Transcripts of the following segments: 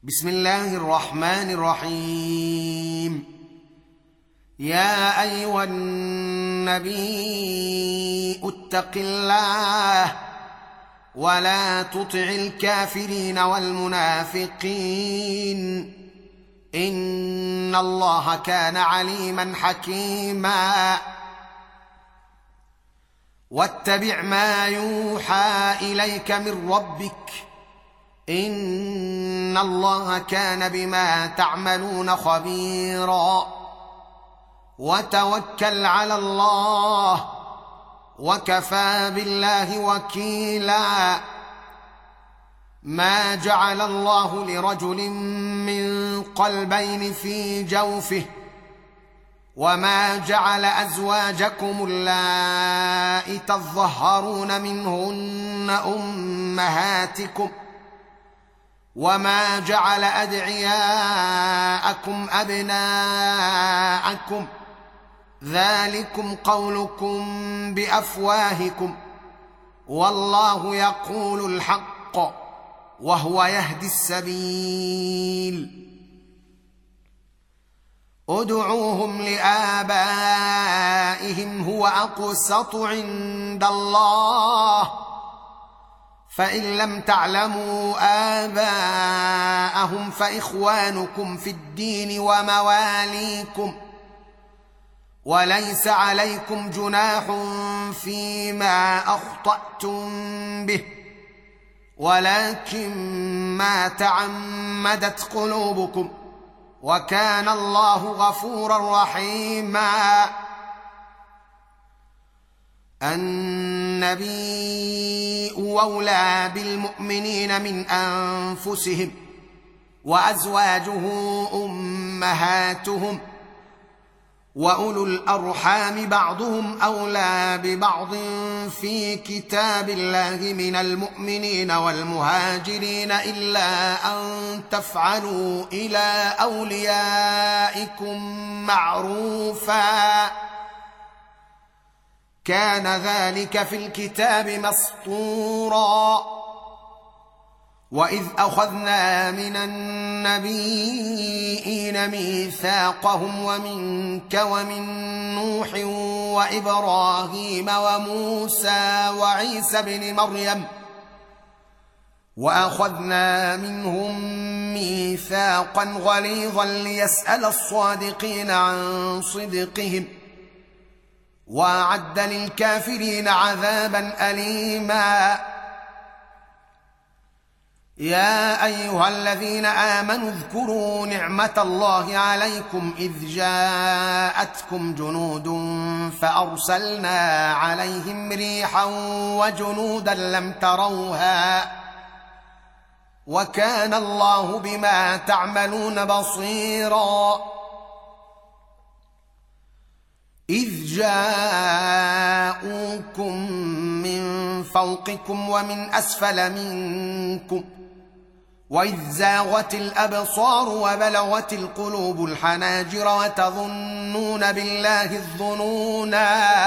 بسم الله الرحمن الرحيم. يا ايها النبي اتق الله ولا تطع الكافرين والمنافقين ان الله كان عليما حكيما. واتبع ما يوحى اليك من ربك ان الله كان بما تعملون خبيرا. وتوكل على الله وكفى بالله وكيلا. ما جعل الله لرجل من قلبين في جوفه وما جعل ازواجكم اللائي تظهرون منهن امهاتكم وما جعل ادعياءكم ابناءكم ذلكم قولكم بافواهكم والله يقول الحق وهو يهدي السبيل. ادعوهم لآبائهم هو اقسط عند الله فإن لم تعلموا آباءهم فإخوانكم في الدين ومواليكم وليس عليكم جناح فيما أخطأتم به ولكن ما تعمدت قلوبكم وكان الله غفورا رحيما. النبي أولى بالمؤمنين من أنفسهم وأزواجه أمهاتهم وأولو الأرحام بعضهم أولى ببعض في كتاب الله من المؤمنين والمهاجرين إلا أن تفعلوا إلى أوليائكم معروفا كان ذلك في الكتاب مسطورا. وإذ أخذنا من النبيين ميثاقهم ومنك ومن نوح وإبراهيم وموسى وعيسى بن مريم وأخذنا منهم ميثاقا غليظا ليسأل الصادقين عن صدقهم وأعد للكافرين عذابا أليما. يا أيها الذين آمنوا اذكروا نعمة الله عليكم إذ جاءتكم جنود فأرسلنا عليهم ريحا وجنودا لم تروها وكان الله بما تعملون بصيرا. إذ جاءوكم من فوقكم ومن أسفل منكم وإذ زاغت الأبصار وبلغت القلوب الحناجر وتظنون بالله الظنونا.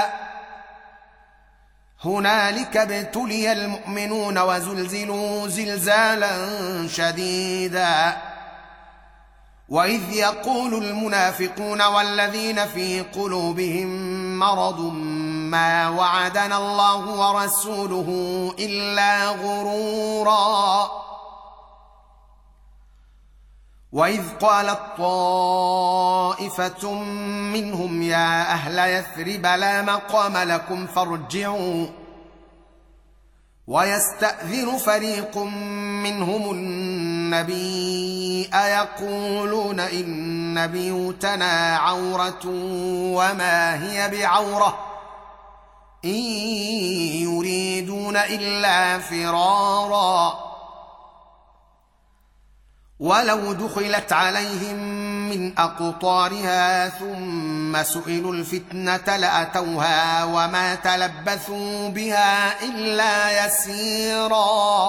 هنالك ابتلي المؤمنون وزلزلوا زلزالا شديدا. وإذ يقول المنافقون والذين في قلوبهم مرض ما وعدنا الله ورسوله إلا غرورا. وإذ قالت طائفة منهم يا أهل يثرب لا مقام لكم فارجعوا ويستأذن فريق منهم النبي أيقولون إن بيوتنا عورة وما هي بعورة إن يريدون إلا فرارا. ولو دخلت عليهم من أقطارها ثم سئلوا الفتنة لأتوها وما تلبثوا بها إلا يسيرا.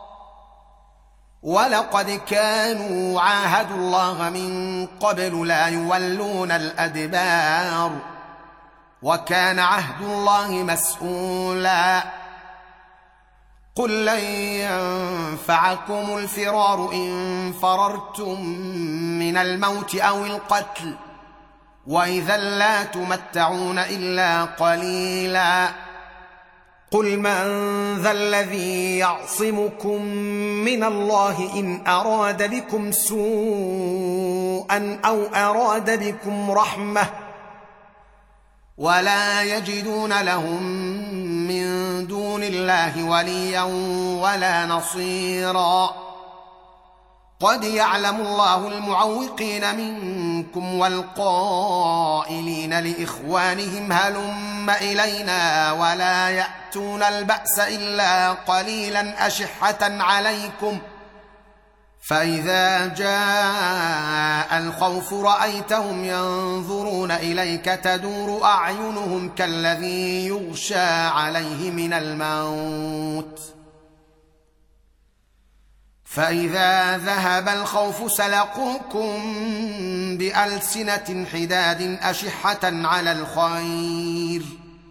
ولقد كانوا عاهدوا الله من قبل لا يولون الأدبار وكان عهد الله مسؤولا. قل لن ينفعكم الفرار إن فررتم من الموت أو القتل وإذا لا تمتعون إلا قليلا قل من ذا الذي يعصمكم من الله إن أراد بكم سوءا أو أراد بكم رحمة ولا يجدون لهم من دون الله وليا ولا نصيرا قد يعلم الله المعوقين منكم والقائلين لإخوانهم هلم إلينا ولا يأتون البأس إلا قليلا أشحة عليكم فإذا جاء الخوف رأيتهم ينظرون إليك تدور أعينهم كالذي يغشى عليه من الموت فإذا ذهب الخوف سلقوكم بألسنة حداد أشحة على الخير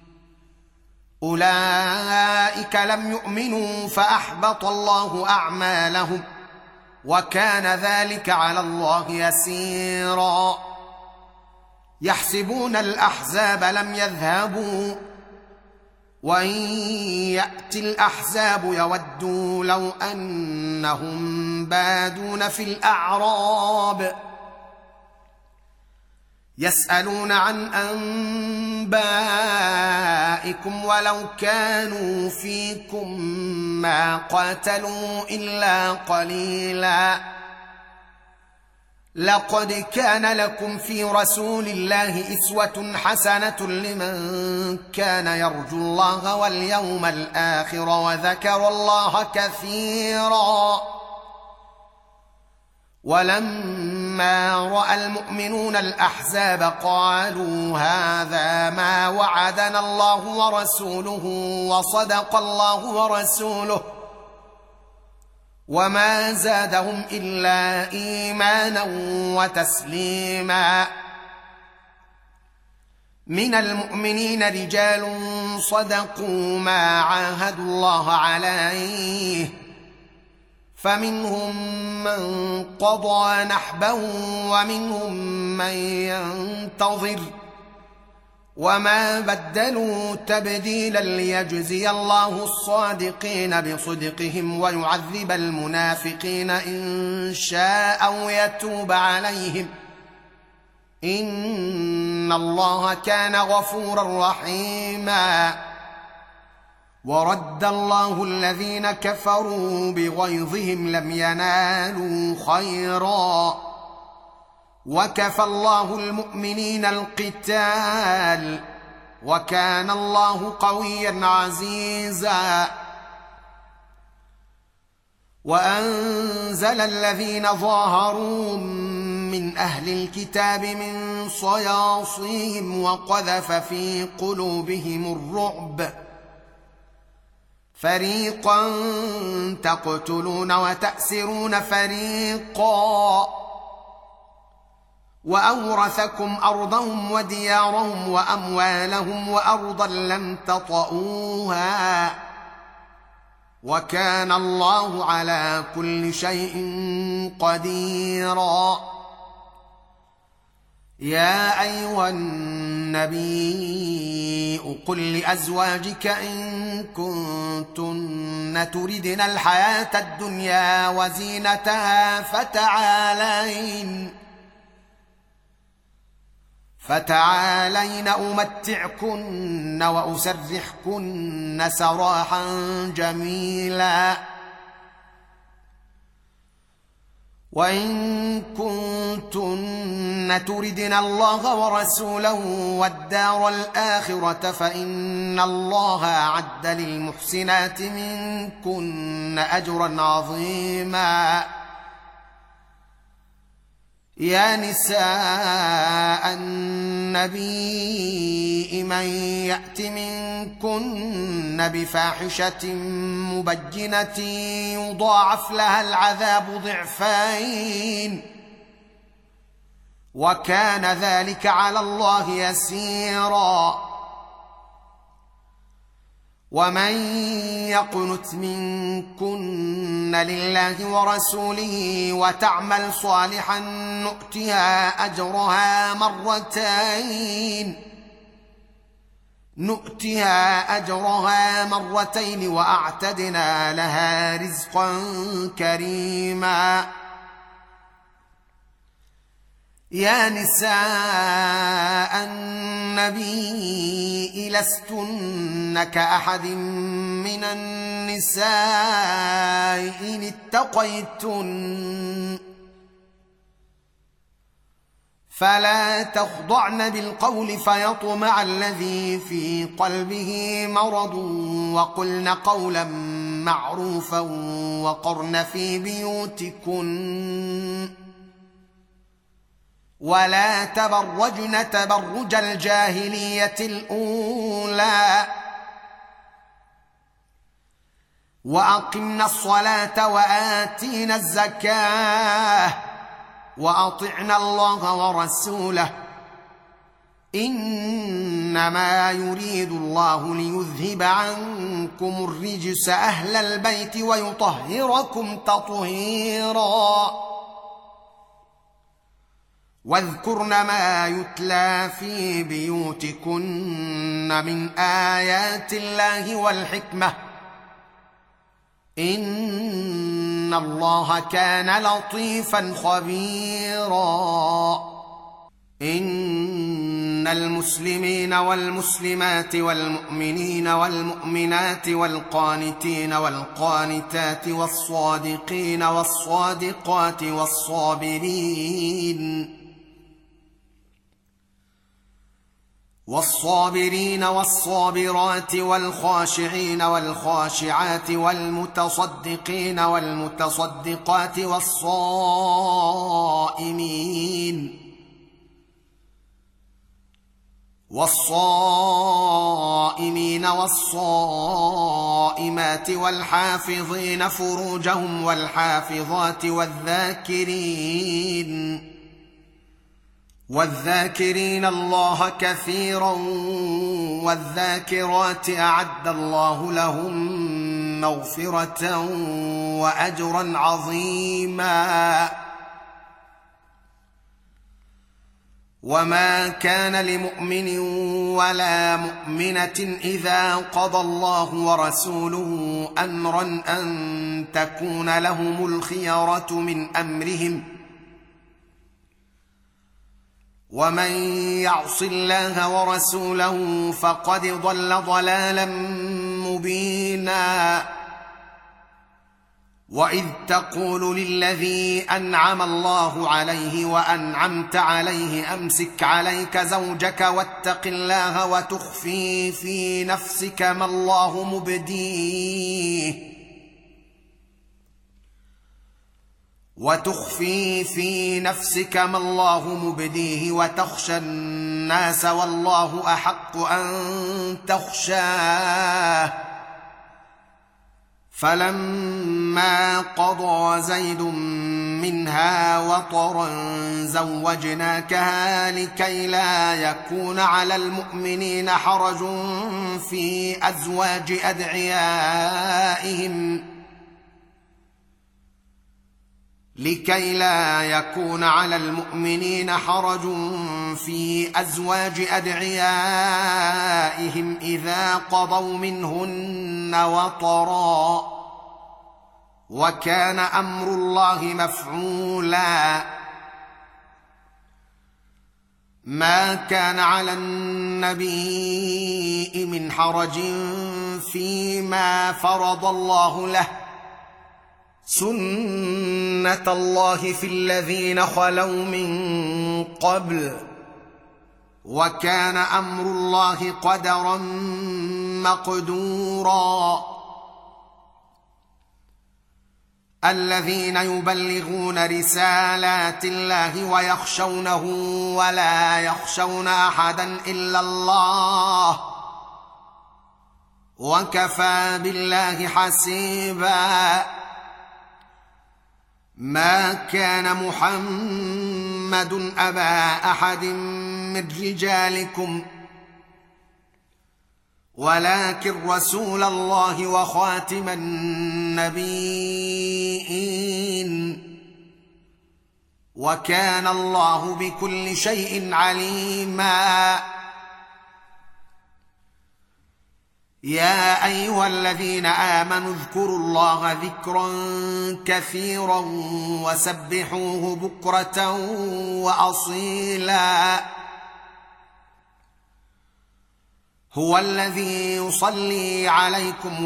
أولئك لم يؤمنوا فأحبط الله أعمالهم وكان ذلك على الله يسيرا يحسبون الأحزاب لم يذهبوا وإن يأتي الأحزاب يودوا لو أنهم بادون في الأعراب يسألون عن أنبائكم ولو كانوا فيكم ما قاتلوا إلا قليلا لقد كان لكم في رسول الله أسوة حسنة لمن كان يرجو الله واليوم الآخر وذكر الله كثيرا ولما رأى المؤمنون الأحزاب قالوا هذا ما وعدنا الله ورسوله وصدق الله ورسوله وما زادهم إلا إيمانا وتسليما من المؤمنين رجال صدقوا ما عاهدوا الله عليه فمنهم من قضى نحبه ومنهم من ينتظر وما بدلوا تبديلا ليجزي الله الصادقين بصدقهم ويعذب المنافقين إن شاء أو يتوب عليهم إن الله كان غفورا رحيما ورد الله الذين كفروا بغيظهم لم ينالوا خيرا وكفى الله المؤمنين القتال وكان الله قويا عزيزا وأنزل الذين ظاهروا من أهل الكتاب من صياصيهم وقذف في قلوبهم الرعب فريقا تقتلون وتأسرون فريقا وأورثكم أرضهم وديارهم وأموالهم وأرضا لم تطئوها وكان الله على كل شيء قديرا يا أيها النبي قل لأزواجك إن كنتن تردن الحياة الدنيا وزينتها فتعالين أمتعكن وأسرحكن سراحا جميلا وإن كنتن تردن الله ورسوله والدار الآخرة فإن الله أعد للمحسنات منكن أجرا عظيما يا نساء النبي من يأت منكن بفاحشة مبينة يضاعف لها العذاب ضعفين وكان ذلك على الله يسيرا ومن يقنت منكن لله ورسوله وتعمل صالحا نؤتها أجرها مرتين وأعتدنا لها رزقا كريما. يا نساء النبي لستن كأحد من النساء إن اتقيتن فلا تخضعن بالقول فيطمع الذي في قلبه مرض وقلن قولا معروفا وقرن في بيوتكن ولا تبرجن تبرج الجاهلية الأولى وأقمنا الصلاة وآتينا الزكاة وأطعنا الله ورسوله إنما يريد الله ليذهب عنكم الرجس أهل البيت ويطهركم تطهيرا. واذكرن ما يتلى في بيوتكن من آيات الله والحكمة إن الله كان لطيفا خبيرا. إن المسلمين والمسلمات والمؤمنين والمؤمنات والقانتين والقانتات والصادقين والصادقات والصابرين والصابرات والخاشعين والخاشعات والمتصدقين والمتصدقات والصائمين والصائمات والحافظين فروجهم والحافظات والذاكرين الله كثيرا والذاكرات أعد الله لهم مغفرة وأجرا عظيما. وما كان لمؤمن ولا مؤمنة إذا قضى الله ورسوله أمرا أن تكون لهم الخيرة من أمرهم ومن يعص الله ورسوله فقد ضل ضلالا مبينا. وإذ تقول للذي أنعم الله عليه وأنعمت عليه أمسك عليك زوجك واتق الله وتخفي في نفسك ما الله مبديه وتخشى الناس والله أحق أن تخشاه. فلما قضى زيد منها وطرا زوجناكها لكي لا يكون على المؤمنين حرج في أزواج أدعيائهم إذا قضوا منهن وطرا وكان أمر الله مفعولا. ما كان على النبي من حرج فيما فرض الله له سنة الله في الذين خلوا من قبل وكان أمر الله قدرا مقدورا. الذين يبلغون رسالات الله ويخشونه ولا يخشون أحدا إلا الله وكفى بالله حسيبا. ما كان محمد أبا أحد من رجالكم ولكن رسول الله وخاتم النبيين، وكان الله بكل شيء عليما. يا ايها الذين امنوا اذكروا الله ذكرا كثيرا وسبحوه بكرة واصيلا. هو الذي يصلي عليكم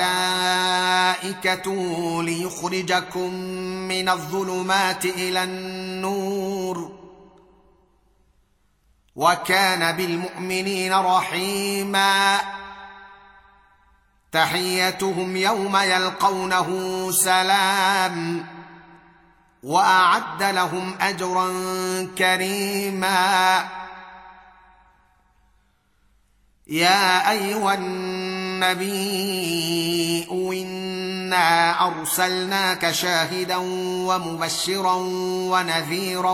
وملائكته ليخرجكم من الظلمات الى النور، وكان بالمؤمنين رحيما. تحيتهم يوم يلقونه سلام، واعد لهم اجرا كريما. يا ايها النبي انا ارسلناك شاهدا ومبشرا ونذيرا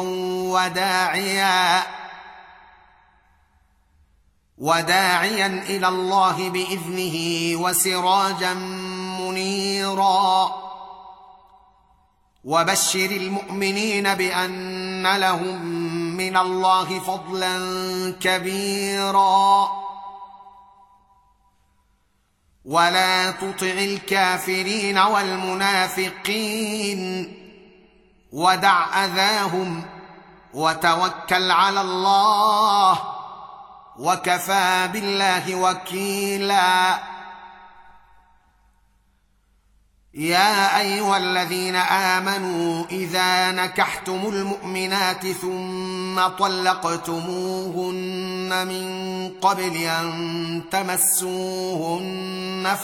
وداعيا الى الله باذنه وسراجا منيرا. وبشر المؤمنين بان لهم من الله فضلا كبيرا. ولا تطع الكافرين والمنافقين ودع اذاهم وتوكل على الله، وكفى بالله وكيلا. يا ايها الذين امنوا اذا نكحتم المؤمنات ثم طلقتموهن من قبل ان تمسوهن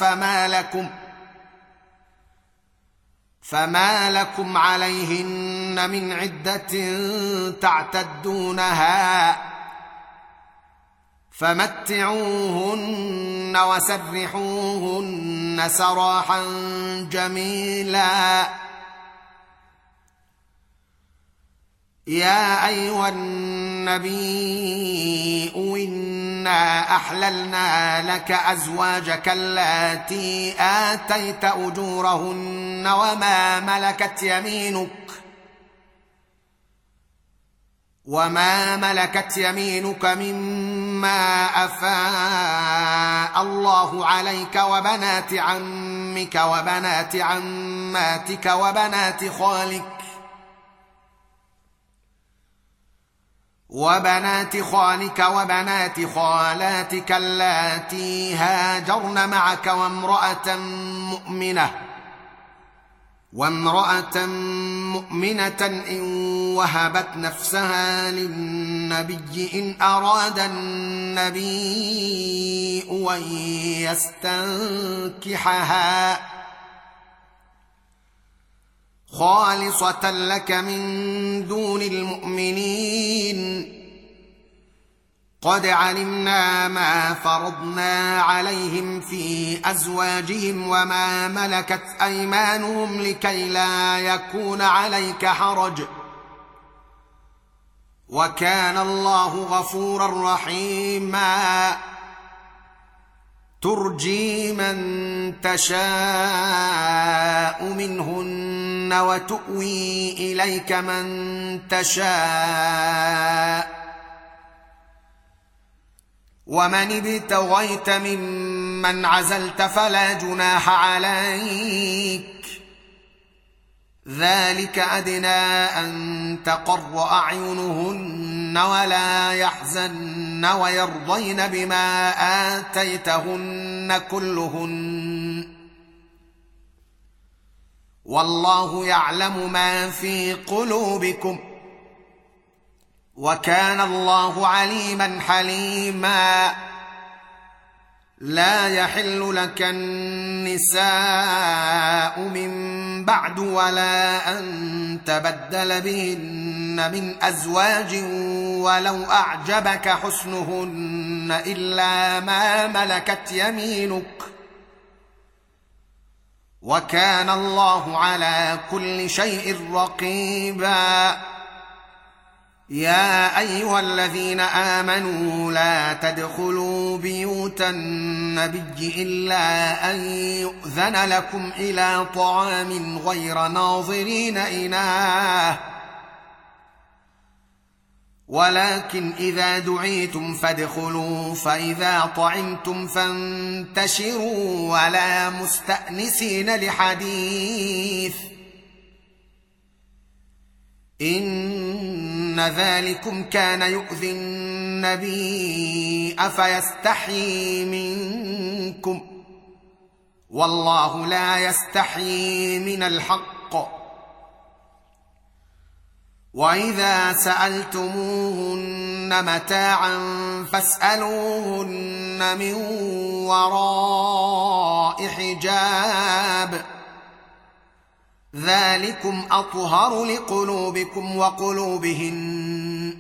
فما لكم عليهن من عدة تعتدونها، فمتعوهن وسرحوهن سراحا جميلا. يا ايها النبي انا احللنا لك ازواجك اللاتي اتيت اجورهن وما ملكت يمينك مما أفاء الله عليك، وبنات عمك وبنات عماتك وبنات خالك وبنات خالاتك اللاتي هاجرن معك، وامرأة مؤمنة إن وهبت نفسها للنبي إن أراد النبي أن يستنكحها خالصة لك من دون المؤمنين. قد علمنا ما فرضنا عليهم في أزواجهم وما ملكت أيمانهم لكي لا يكون عليك حرج، وكان الله غفورا رحيما. ترجي من تشاء منهن وتؤوي إليك من تشاء، ومن ابتغيت ممن عزلت فلا جناح عليك، ذلك أدنى أن تقر أعينهن ولا يحزن ويرضين بما آتيتهن كلهن، والله يعلم ما في قلوبكم، وكان الله عليما حليما. لا يحل لك النساء من بعد ولا أن تبدل بهن من أزواج ولو أعجبك حسنهن إلا ما ملكت يمينك، وكان الله على كل شيء رقيبا. يا ايها الذين امنوا لا تدخلوا بيوت النبي الا ان يؤذن لكم الى طعام غير ناظرين اناه ولكن اذا دعيتم فادخلوا فاذا طعمتم فانتشروا ولا مستأنسين لحديث إن ذلكم كان يؤذي النبي أفيستحيي منكم والله لا يستحيي من الحق وإذا سألتموهن متاعا فاسألوهن من وراء حجاب ذلكم أطهر لقلوبكم وقلوبهن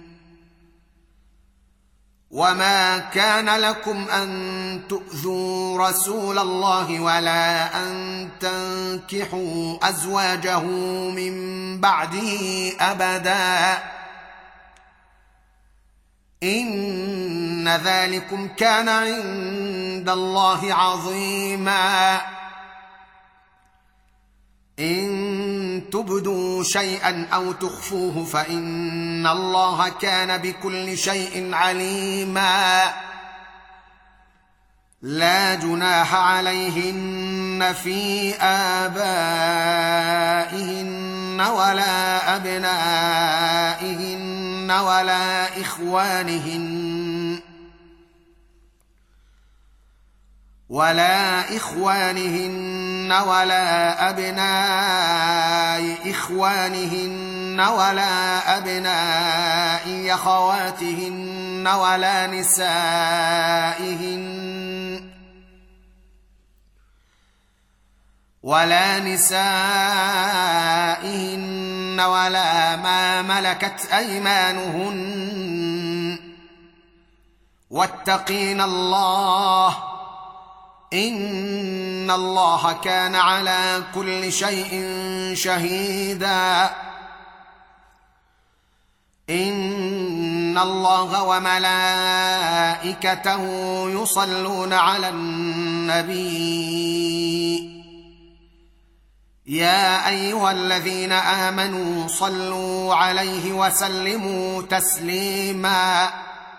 وما كان لكم أن تؤذوا رسول الله ولا أن تنكحوا أزواجه من بعده أبدا إن ذلكم كان عند الله عظيما إن تبدوا شيئا أو تخفوه فإن الله كان بكل شيء عليما لا جناح عليهن في آبائهن ولا أبنائهن ولا إخوانهن ولا أبناء إخوانهن ولا أبناء أخواتهن ولا نسائهن ولا ما ملكت أيمانهن واتقين الله إن الله كان على كل شيء شهيدا إن الله وملائكته يصلون على النبي يا أيها الذين آمنوا صلوا عليه وسلموا تسليما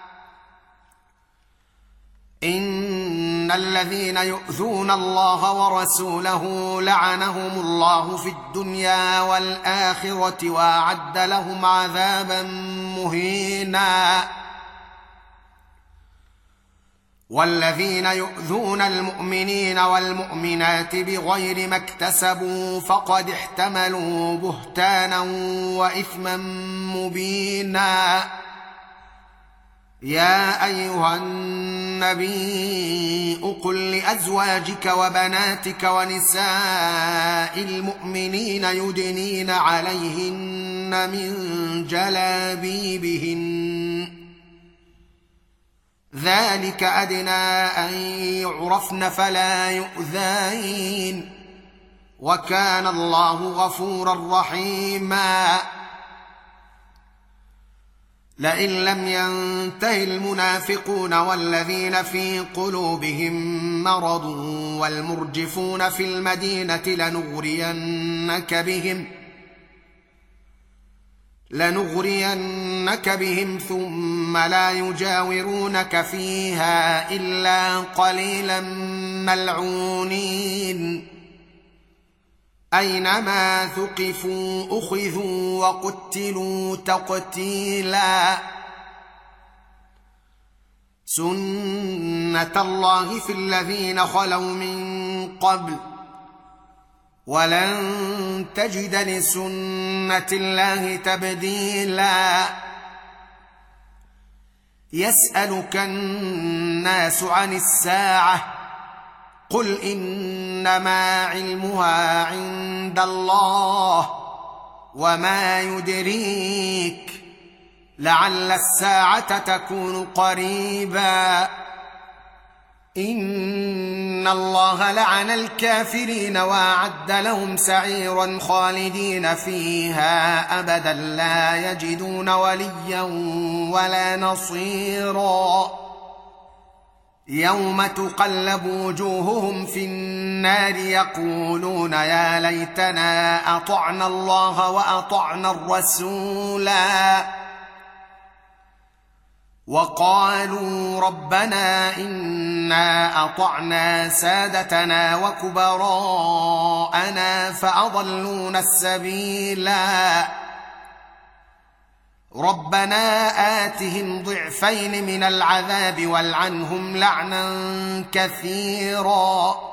إن الذين يؤذون الله ورسوله لعنهم الله في الدنيا والآخرة وأعد لهم عذابا مهينا والذين يؤذون المؤمنين والمؤمنات بغير ما اكتسبوا فقد احتملوا بهتانا وإثما مبينا يا أيها النبي قل لأزواجك وبناتك ونساء المؤمنين يدنين عليهن من جلابيبهن ذلك أدنى أن يعرفن فلا يؤذين وكان الله غفورا رحيما لئن لم ينته المنافقون والذين في قلوبهم مرض والمرجفون في المدينة لنغرينك بهم ثم لا يجاورونك فيها إلا قليلا ملعونين أينما ثقفوا أخذوا وقتلوا تقتيلا سنة الله في الذين خلوا من قبل ولن تجد لسنة الله تبديلا يسألك الناس عن الساعة قل إنما علمها عند الله وما يدريك لعل الساعة تكون قريبا إن الله لعن الكافرين وأعد لهم سعيرا خالدين فيها أبدا لا يجدون وليا ولا نصيرا يوم تقلب وجوههم في النار يقولون يا ليتنا أطعنا الله وأطعنا الرسولا وقالوا ربنا إنا أطعنا سادتنا وكبراءنا فأضلونا السبيلا ربنا آتهم ضعفين من العذاب والعنهم لعنا كثيرا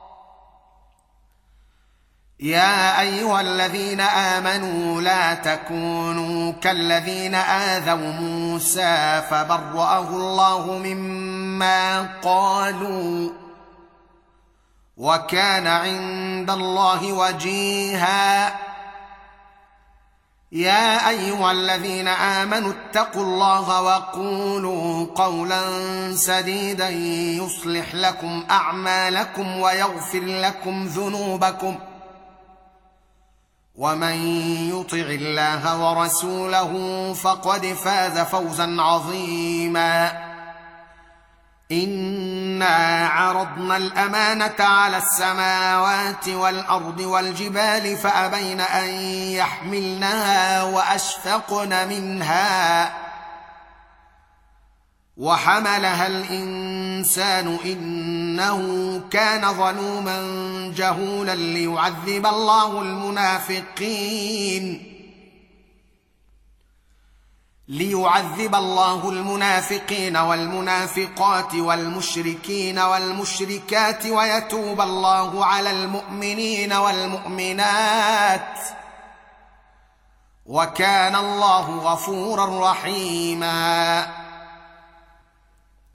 يا أيها الذين آمنوا لا تكونوا كالذين آذوا موسى فبرأه الله مما قالوا وكان عند الله وجيها يا أيها الذين آمنوا اتقوا الله وقولوا قولا سديدا يصلح لكم أعمالكم ويغفر لكم ذنوبكم ومن يطع الله ورسوله فقد فاز فوزا عظيما إنا عرضنا الأمانة على السماوات والأرض والجبال فأبين أن يحملنها وأشفقن منها وحملها الإنسان إنه كان ظلوما جهولا ليعذب الله المنافقين والمنافقات والمشركين والمشركات ويتوب الله على المؤمنين والمؤمنات وكان الله غفورا رحيما